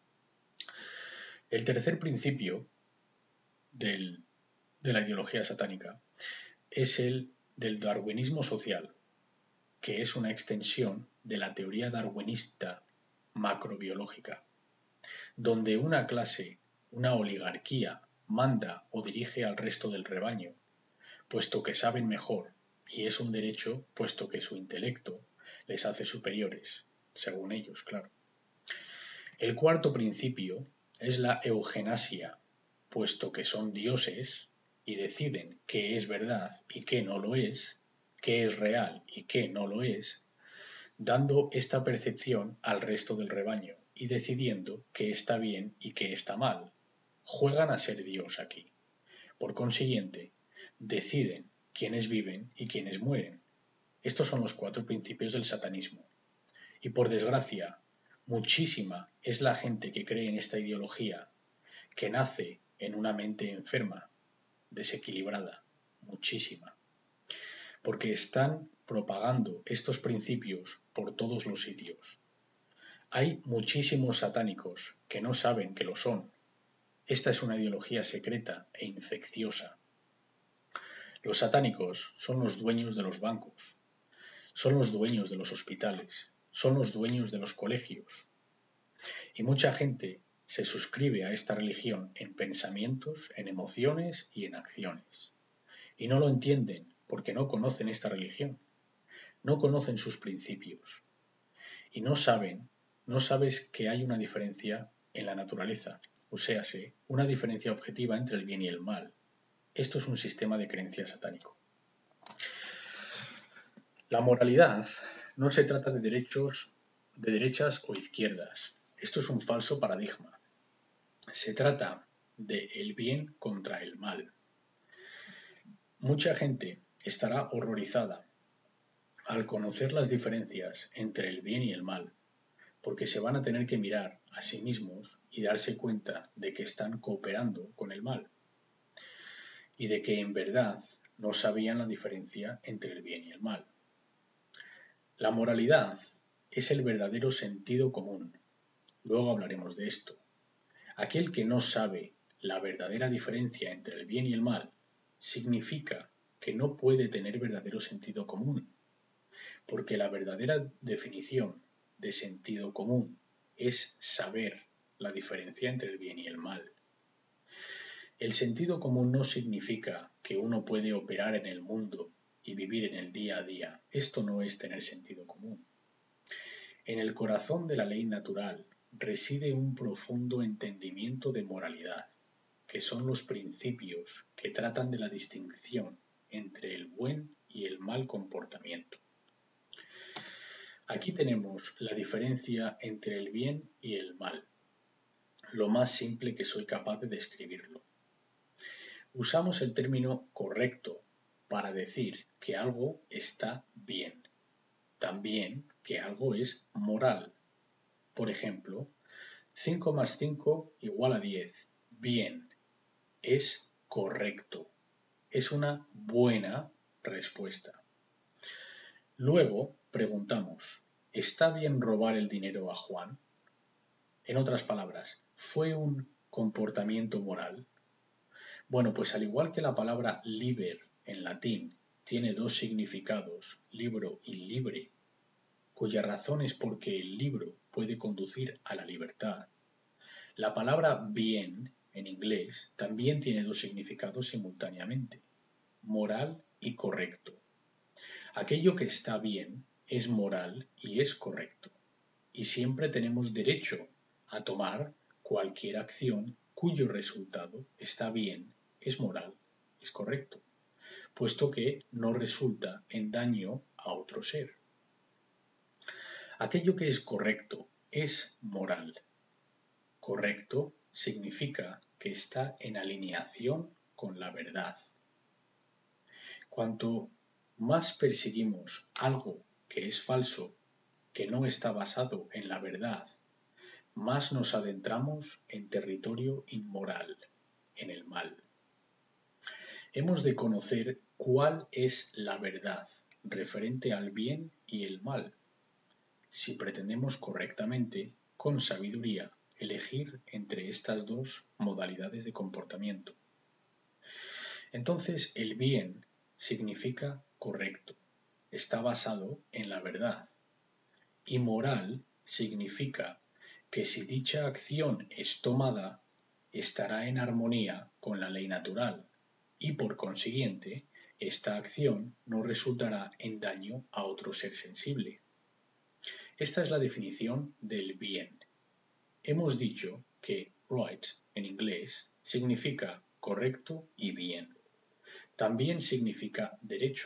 El tercer principio del, de la ideología satánica es el del darwinismo social, que es una extensión de la teoría darwinista macrobiológica, donde una clase, una oligarquía, manda o dirige al resto del rebaño, puesto que saben mejor y es un derecho puesto que su intelecto les hace superiores, según ellos, claro. El cuarto principio es la eugenasia, puesto que son dioses y deciden qué es verdad y qué no lo es, qué es real y qué no lo es, dando esta percepción al resto del rebaño y decidiendo qué está bien y qué está mal. Juegan a ser Dios aquí. Por consiguiente, deciden quiénes viven y quiénes mueren. Estos son los cuatro principios del satanismo. Y por desgracia, muchísima es la gente que cree en esta ideología, que nace en una mente enferma, desequilibrada, muchísima, porque están propagando estos principios por todos los sitios. Hay muchísimos satánicos que no saben que lo son. Esta es una ideología secreta e infecciosa. Los satánicos son los dueños de los bancos, son los dueños de los hospitales, son los dueños de los colegios. Y mucha gente se suscribe a esta religión en pensamientos, en emociones y en acciones. Y no lo entienden porque no conocen esta religión, no conocen sus principios. Y no saben, no sabes que hay una diferencia en la naturaleza, o sea, una diferencia objetiva entre el bien y el mal. Esto es un sistema de creencia satánico. La moralidad no se trata de derechos, de derechas o izquierdas. Esto es un falso paradigma. Se trata de el bien contra el mal. Mucha gente estará horrorizada al conocer las diferencias entre el bien y el mal, porque se van a tener que mirar a sí mismos y darse cuenta de que están cooperando con el mal y de que en verdad no sabían la diferencia entre el bien y el mal. La moralidad es el verdadero sentido común. Luego hablaremos de esto. Aquel que no sabe la verdadera diferencia entre el bien y el mal significa que no puede tener verdadero sentido común, porque la verdadera definición de sentido común es saber la diferencia entre el bien y el mal. El sentido común no significa que uno puede operar en el mundo y vivir en el día a día. Esto no es tener sentido común. En el corazón de la ley natural reside un profundo entendimiento de moralidad, que son los principios que tratan de la distinción entre el buen y el mal comportamiento. Aquí tenemos la diferencia entre el bien y el mal, lo más simple que soy capaz de describirlo. Usamos el término correcto para decir que algo está bien, también que algo es moral. Por ejemplo, cinco más cinco igual a diez. Bien, es correcto, es una buena respuesta. Luego preguntamos, ¿está bien robar el dinero a Juan? En otras palabras, ¿fue un comportamiento moral? Bueno, pues al igual que la palabra liber en latín tiene dos significados, libro y libre, cuya razón es porque el libro puede conducir a la libertad, la palabra bien en inglés también tiene dos significados simultáneamente, moral y correcto. Aquello que está bien es moral y es correcto, y siempre tenemos derecho a tomar cualquier acción cuyo resultado está bien, es moral, es correcto, puesto que no resulta en daño a otro ser. Aquello que es correcto es moral. Correcto significa que está en alineación con la verdad. Cuanto más perseguimos algo que es falso, que no está basado en la verdad, más nos adentramos en territorio inmoral, en el mal. Hemos de conocer cuál es la verdad referente al bien y el mal, si pretendemos correctamente, con sabiduría, elegir entre estas dos modalidades de comportamiento. Entonces, el bien significa correcto, está basado en la verdad, y moral significa que si dicha acción es tomada, estará en armonía con la ley natural y, por consiguiente, esta acción no resultará en daño a otro ser sensible. Esta es la definición del bien. Hemos dicho que right en inglés significa correcto y bien. También significa derecho.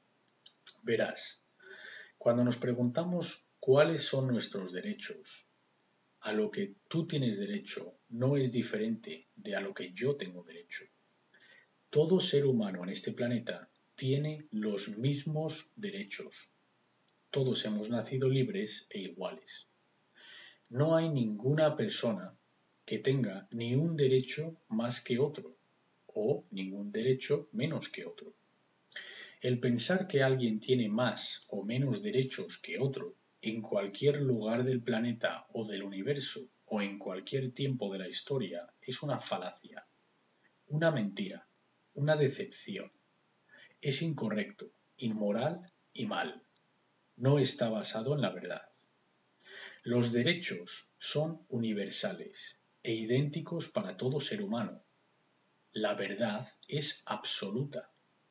Verás, cuando nos preguntamos cuáles son nuestros derechos, a lo que tú tienes derecho no es diferente de a lo que yo tengo derecho. Todo ser humano en este planeta tiene los mismos derechos. Todos hemos nacido libres e iguales. No hay ninguna persona que tenga ni un derecho más que otro o ningún derecho menos que otro. El pensar que alguien tiene más o menos derechos que otro en cualquier lugar del planeta o del universo o en cualquier tiempo de la historia es una falacia, una mentira, una decepción. Es incorrecto, inmoral y mal. No está basado en la verdad. Los derechos son universales e idénticos para todo ser humano. La verdad es absoluta.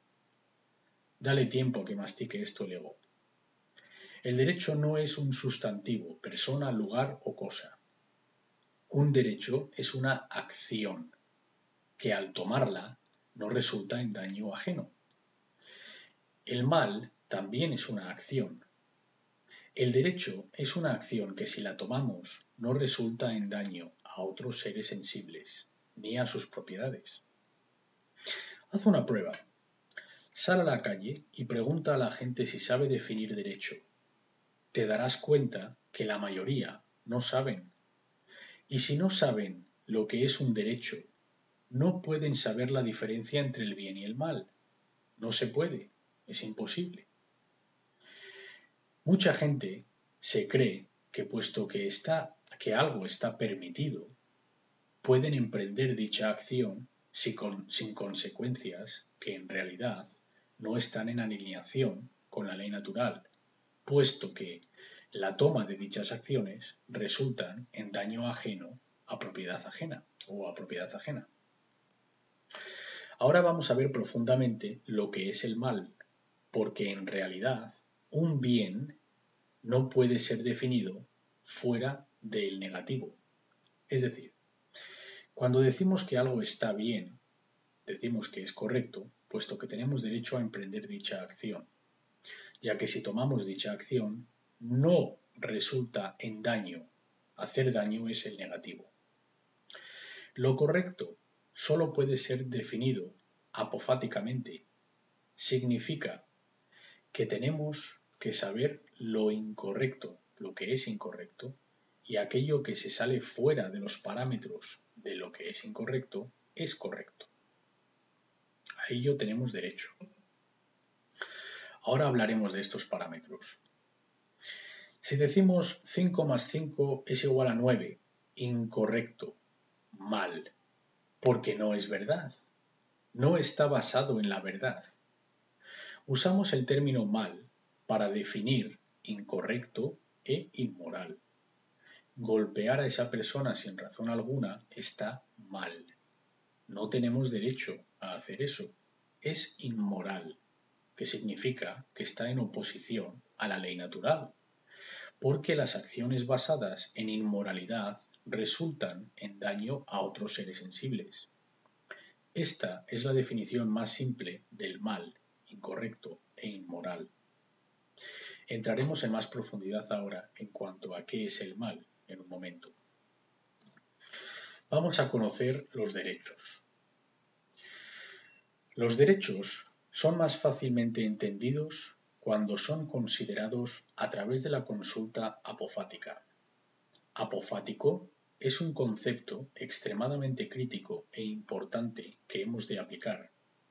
Dale tiempo a que mastique esto el ego. El derecho no es un sustantivo, persona, lugar o cosa. Un derecho es una acción que al tomarla no resulta en daño ajeno. El mal también es una acción. El derecho es una acción que si la tomamos no resulta en daño a otros seres sensibles ni a sus propiedades. Haz una prueba. Sal a la calle y pregunta a la gente si sabe definir derecho. Te darás cuenta que la mayoría no saben. Y si no saben lo que es un derecho, no pueden saber la diferencia entre el bien y el mal. No se puede, es imposible. Mucha gente se cree que puesto que, está, que algo está permitido, pueden emprender dicha acción sin, con, sin consecuencias que en realidad no están en alineación con la ley natural, puesto que la toma de dichas acciones resultan en daño ajeno a propiedad ajena o a propiedad ajena. Ahora vamos a ver profundamente lo que es el mal, porque en realidad un bien no puede ser definido fuera del negativo. Es decir, cuando decimos que algo está bien, decimos que es correcto, puesto que tenemos derecho a emprender dicha acción, ya que si tomamos dicha acción, no resulta en daño. Hacer daño es el negativo. Lo correcto solo puede ser definido apofáticamente. Significa que tenemos que saber lo incorrecto, lo que es incorrecto, y aquello que se sale fuera de los parámetros de lo que es incorrecto, es correcto. A ello tenemos derecho. Ahora hablaremos de estos parámetros. Si decimos cinco más cinco es igual a nueve, incorrecto, mal, porque no es verdad. No está basado en la verdad. Usamos el término mal para definir incorrecto e inmoral. Golpear a esa persona sin razón alguna está mal. No tenemos derecho a hacer eso. Es inmoral, que significa que está en oposición a la ley natural, porque las acciones basadas en inmoralidad resultan en daño a otros seres sensibles. Esta es la definición más simple del mal, incorrecto e inmoral. Entraremos en más profundidad ahora en cuanto a qué es el mal en un momento. Vamos a conocer los derechos. Los derechos son más fácilmente entendidos cuando son considerados a través de la consulta apofática. Apofático es un concepto extremadamente crítico e importante que hemos de aplicar.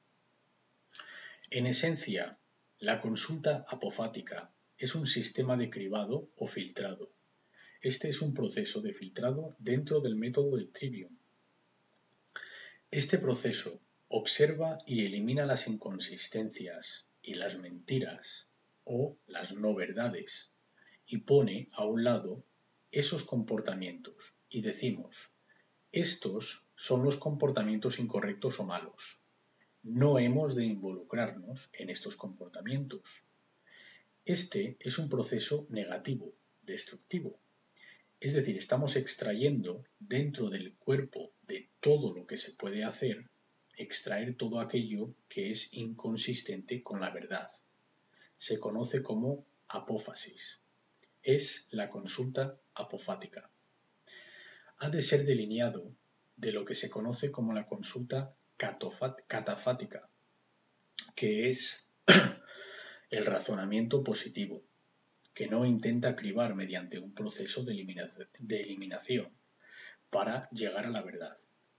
En esencia, la consulta apofática es un sistema de cribado o filtrado. Este es un proceso de filtrado dentro del método del Trivium. Este proceso observa y elimina las inconsistencias y las mentiras o las no verdades y pone a un lado esos comportamientos y decimos, estos son los comportamientos incorrectos o malos. no hemos de involucrarnos en estos comportamientos. Este es un proceso negativo, destructivo. Es decir, estamos extrayendo dentro del cuerpo de todo lo que se puede hacer, extraer todo aquello que es inconsistente con la verdad. Se conoce como apófasis. Es la consulta apofática. Ha de ser delineado de lo que se conoce como la consulta catafática, que es el razonamiento positivo, que no intenta cribar mediante un proceso de eliminación para llegar a la verdad.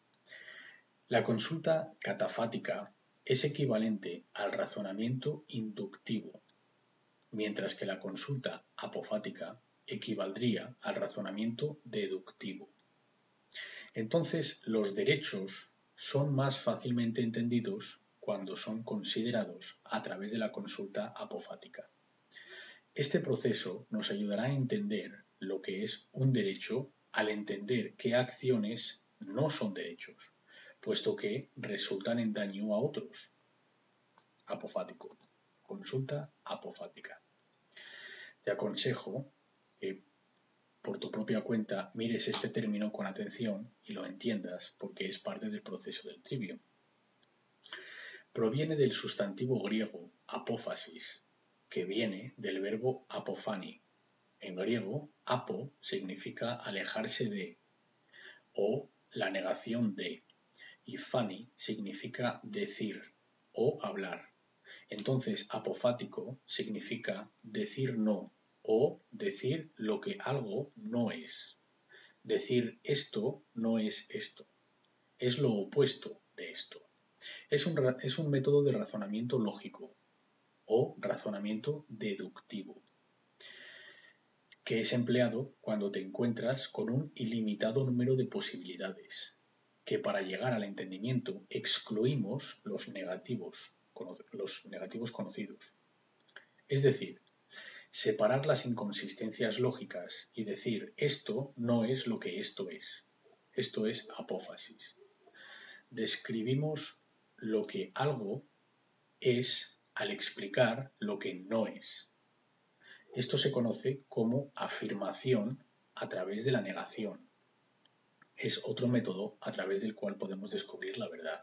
La consulta catafática es equivalente al razonamiento inductivo, mientras que la consulta apofática equivaldría al razonamiento deductivo. Entonces, los derechos son más fácilmente entendidos cuando son considerados a través de la consulta apofática. Este proceso nos ayudará a entender lo que es un derecho al entender qué acciones no son derechos, puesto que resultan en daño a otros. Apofático. Consulta apofática. Te aconsejo que por tu propia cuenta mires este término con atención y lo entiendas porque es parte del proceso del trivio. Proviene del sustantivo griego apófasis, que viene del verbo apofani. En griego, apo significa alejarse de o la negación de, y fani significa decir o hablar. Entonces, apofático significa decir no o decir lo que algo no es. Decir esto no es esto. Es lo opuesto de esto. Es un, es un método de razonamiento lógico o razonamiento deductivo, que es empleado cuando te encuentras con un ilimitado número de posibilidades, que para llegar al entendimiento excluimos los negativos, los negativos conocidos. Es decir, separar las inconsistencias lógicas y decir esto no es lo que esto es. Esto es apófasis. Describimos lo que algo es al explicar lo que no es. Esto se conoce como afirmación a través de la negación. Es otro método a través del cual podemos descubrir la verdad.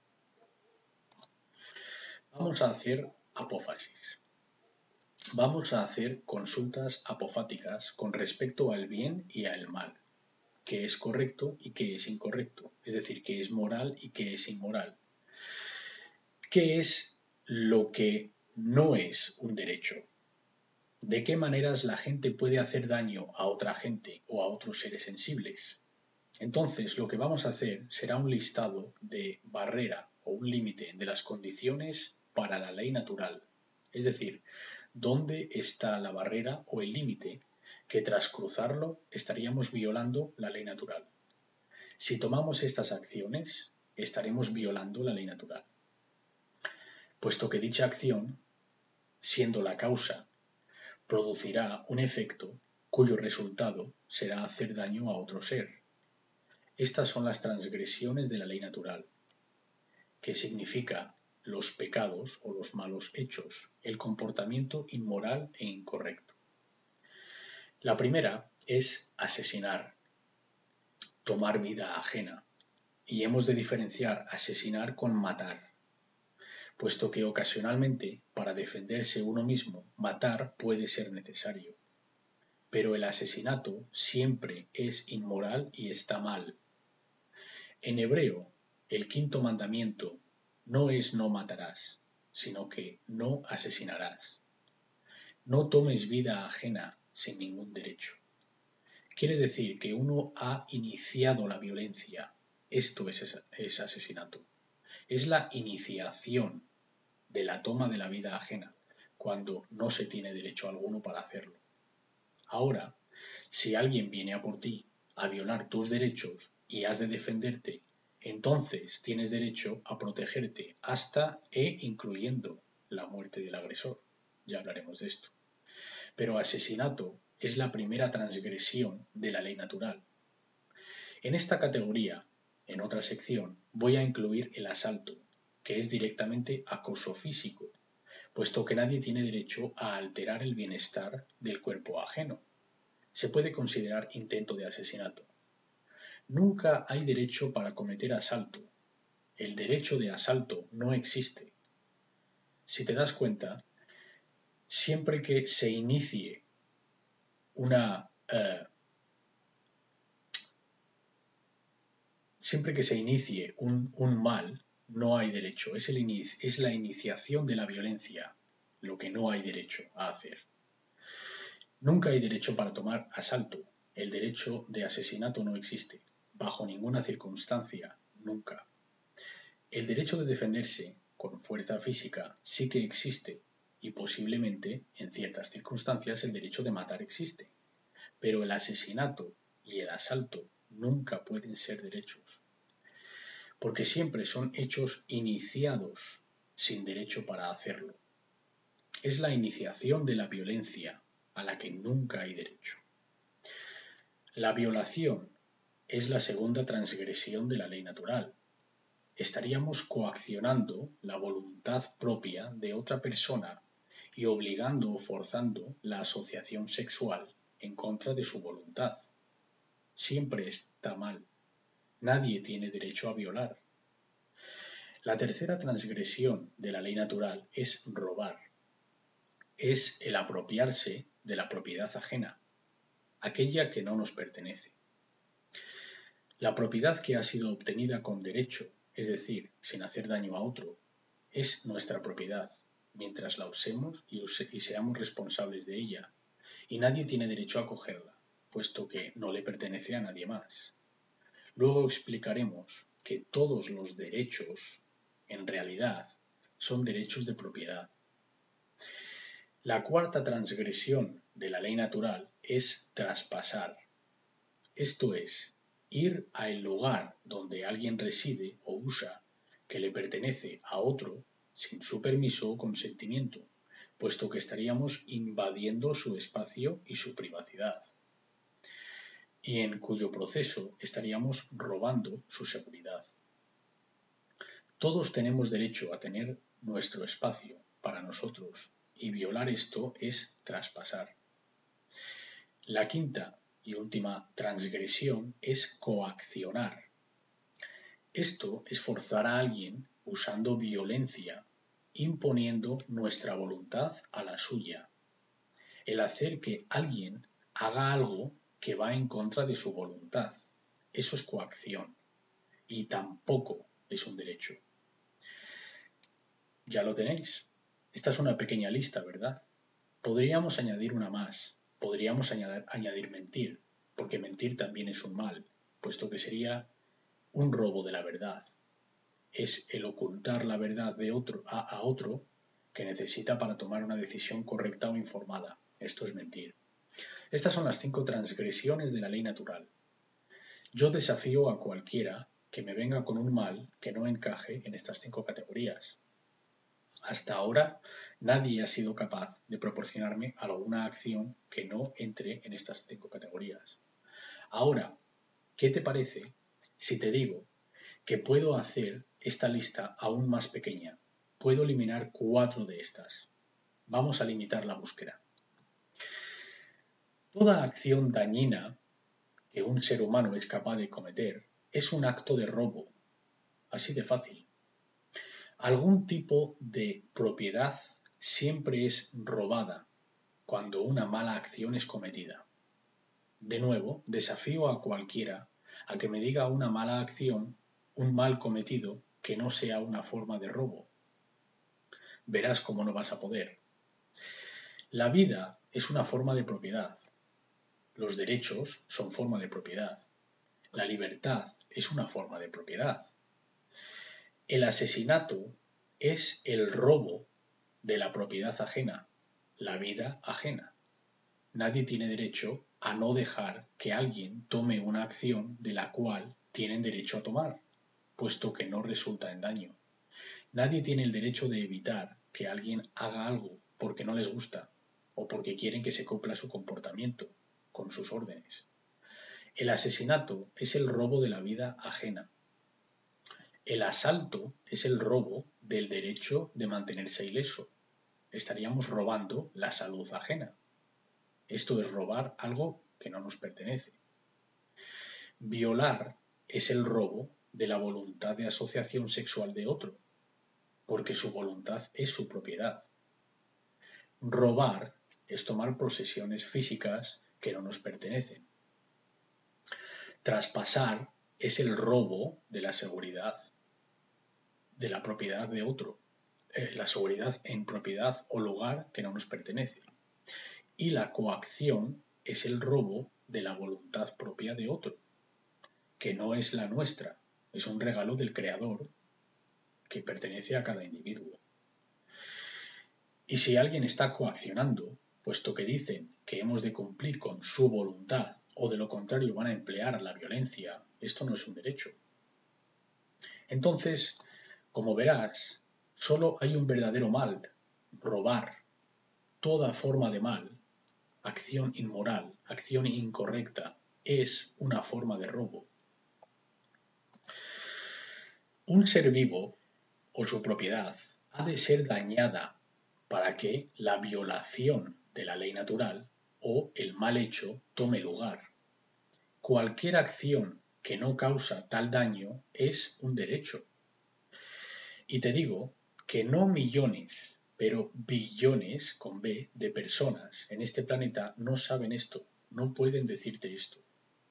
Vamos a hacer apófasis. Vamos a hacer consultas apofáticas con respecto al bien y al mal, qué es correcto y qué es incorrecto, es decir, qué es moral y qué es inmoral. ¿Qué es lo que no es un derecho? ¿De qué maneras la gente puede hacer daño a otra gente o a otros seres sensibles? Entonces, lo que vamos a hacer será un listado de barrera o un límite de las condiciones para la ley natural, es decir, dónde está la barrera o el límite que tras cruzarlo estaríamos violando la ley natural. Si tomamos estas acciones, estaremos violando la ley natural, puesto que dicha acción, siendo la causa, producirá un efecto cuyo resultado será hacer daño a otro ser. Estas son las transgresiones de la ley natural, que significa los pecados o los malos hechos, el comportamiento inmoral e incorrecto. La primera es asesinar, tomar vida ajena, y hemos de diferenciar asesinar con matar, puesto que ocasionalmente para defenderse uno mismo matar puede ser necesario, pero el asesinato siempre es inmoral y está mal. En hebreo, el quinto mandamiento no es no matarás, sino que no asesinarás. No tomes vida ajena sin ningún derecho. Quiere decir que uno ha iniciado la violencia. Esto es, es asesinato. Es la iniciación de la toma de la vida ajena, cuando no se tiene derecho alguno para hacerlo. Ahora, si alguien viene a por ti a violar tus derechos y has de defenderte, entonces tienes derecho a protegerte hasta e incluyendo la muerte del agresor. Ya hablaremos de esto. Pero asesinato es la primera transgresión de la ley natural. En esta categoría, en otra sección, voy a incluir el asalto, que es directamente acoso físico, puesto que nadie tiene derecho a alterar el bienestar del cuerpo ajeno. Se puede considerar intento de asesinato. Nunca hay derecho para cometer asalto. El derecho de asalto no existe. Si te das cuenta, siempre que se inicie una eh, siempre que se inicie un, un mal, no hay derecho. Es, el inici- es la iniciación de la violencia lo que no hay derecho a hacer. Nunca hay derecho para tomar asalto. El derecho de asesinato no existe, bajo ninguna circunstancia, nunca. El derecho de defenderse con fuerza física sí que existe y posiblemente, en ciertas circunstancias, el derecho de matar existe. Pero el asesinato y el asalto nunca pueden ser derechos, porque siempre son hechos iniciados sin derecho para hacerlo. Es la iniciación de la violencia a la que nunca hay derecho. La violación es la segunda transgresión de la ley natural. Estaríamos coaccionando la voluntad propia de otra persona y obligando o forzando la asociación sexual en contra de su voluntad. Siempre está mal. Nadie tiene derecho a violar. La tercera transgresión de la ley natural es robar. Es el apropiarse de la propiedad ajena, aquella que no nos pertenece. La propiedad que ha sido obtenida con derecho, es decir, sin hacer daño a otro, es nuestra propiedad, mientras la usemos y, use y seamos responsables de ella, y nadie tiene derecho a cogerla, puesto que no le pertenece a nadie más. Luego explicaremos que todos los derechos, en realidad, son derechos de propiedad. La cuarta transgresión de la ley natural es traspasar. Esto es, ir al lugar donde alguien reside o usa que le pertenece a otro sin su permiso o consentimiento, puesto que estaríamos invadiendo su espacio y su privacidad, y en cuyo proceso estaríamos robando su seguridad. Todos tenemos derecho a tener nuestro espacio para nosotros, y violar esto es traspasar. La quinta y última transgresión es coaccionar. Esto es forzar a alguien usando violencia, imponiendo nuestra voluntad a la suya. El hacer que alguien haga algo que va en contra de su voluntad. Eso es coacción y tampoco es un derecho. Ya lo tenéis. Esta es una pequeña lista, ¿verdad? Podríamos añadir una más. Podríamos añadir, añadir mentir, porque mentir también es un mal, puesto que sería un robo de la verdad. Es el ocultar la verdad de otro a, a otro que necesita para tomar una decisión correcta o informada. Esto es mentir. Estas son las cinco transgresiones de la ley natural. Yo desafío a cualquiera que me venga con un mal que no encaje en estas cinco categorías. Hasta ahora nadie ha sido capaz de proporcionarme alguna acción que no entre en estas cinco categorías. Ahora, ¿qué te parece si te digo que puedo hacer esta lista aún más pequeña? Puedo eliminar cuatro de estas. Vamos a limitar la búsqueda. Toda acción dañina que un ser humano es capaz de cometer es un acto de robo. Así de fácil. Algún tipo de propiedad siempre es robada cuando una mala acción es cometida. De nuevo, desafío a cualquiera a que me diga una mala acción, un mal cometido, que no sea una forma de robo. Verás cómo no vas a poder. La vida es una forma de propiedad. Los derechos son forma de propiedad. La libertad es una forma de propiedad. El asesinato es el robo de la propiedad ajena, la vida ajena. Nadie tiene derecho a no dejar que alguien tome una acción de la cual tienen derecho a tomar, puesto que no resulta en daño. Nadie tiene el derecho de evitar que alguien haga algo porque no les gusta o porque quieren que se cumpla su comportamiento con sus órdenes. El asesinato es el robo de la vida ajena. El asalto es el robo del derecho de mantenerse ileso. Estaríamos robando la salud ajena. Esto es robar algo que no nos pertenece. Violar es el robo de la voluntad de asociación sexual de otro, porque su voluntad es su propiedad. Robar es tomar posesiones físicas que no nos pertenecen. Traspasar es el robo de la seguridad, de la propiedad de otro, eh, la seguridad en propiedad o lugar que no nos pertenece. Y la coacción es el robo de la voluntad propia de otro, que no es la nuestra, es un regalo del Creador que pertenece a cada individuo. Y si alguien está coaccionando, puesto que dicen que hemos de cumplir con su voluntad o de lo contrario van a emplear la violencia, esto no es un derecho. Entonces, como verás, solo hay un verdadero mal, robar. Toda forma de mal, acción inmoral, acción incorrecta, es una forma de robo. Un ser vivo o su propiedad ha de ser dañada para que la violación de la ley natural o el mal hecho tome lugar. Cualquier acción que no causa tal daño es un derecho. Y te digo que no millones, pero billones con B de personas en este planeta no saben esto, no pueden decirte esto.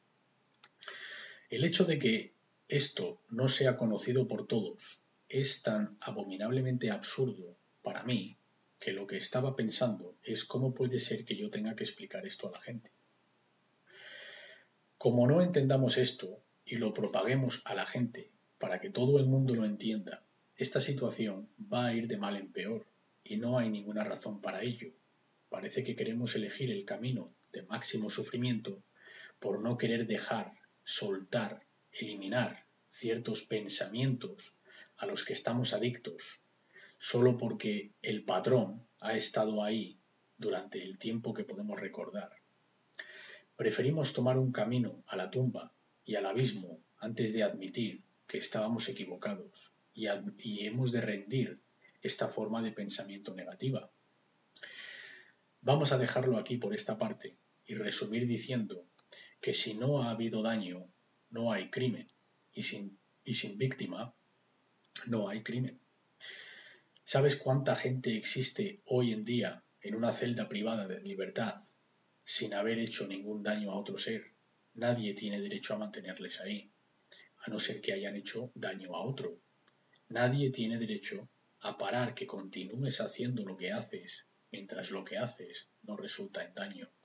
El hecho de que esto no sea conocido por todos es tan abominablemente absurdo para mí que lo que estaba pensando es cómo puede ser que yo tenga que explicar esto a la gente. Como no entendamos esto y lo propaguemos a la gente para que todo el mundo lo entienda, esta situación va a ir de mal en peor y no hay ninguna razón para ello. Parece que queremos elegir el camino de máximo sufrimiento por no querer dejar, soltar, eliminar ciertos pensamientos a los que estamos adictos, solo porque el patrón ha estado ahí durante el tiempo que podemos recordar. Preferimos tomar un camino a la tumba y al abismo antes de admitir que estábamos equivocados y, y hemos de rendir esta forma de pensamiento negativa. Vamos a dejarlo aquí por esta parte y resumir diciendo que si no ha habido daño, no hay crimen, y sin, y sin víctima, no hay crimen. ¿Sabes cuánta gente existe hoy en día en una celda privada de libertad sin haber hecho ningún daño a otro ser? Nadie tiene derecho a mantenerles ahí, a no ser que hayan hecho daño a otro. Nadie tiene derecho a parar que continúes haciendo lo que haces mientras lo que haces no resulta en daño.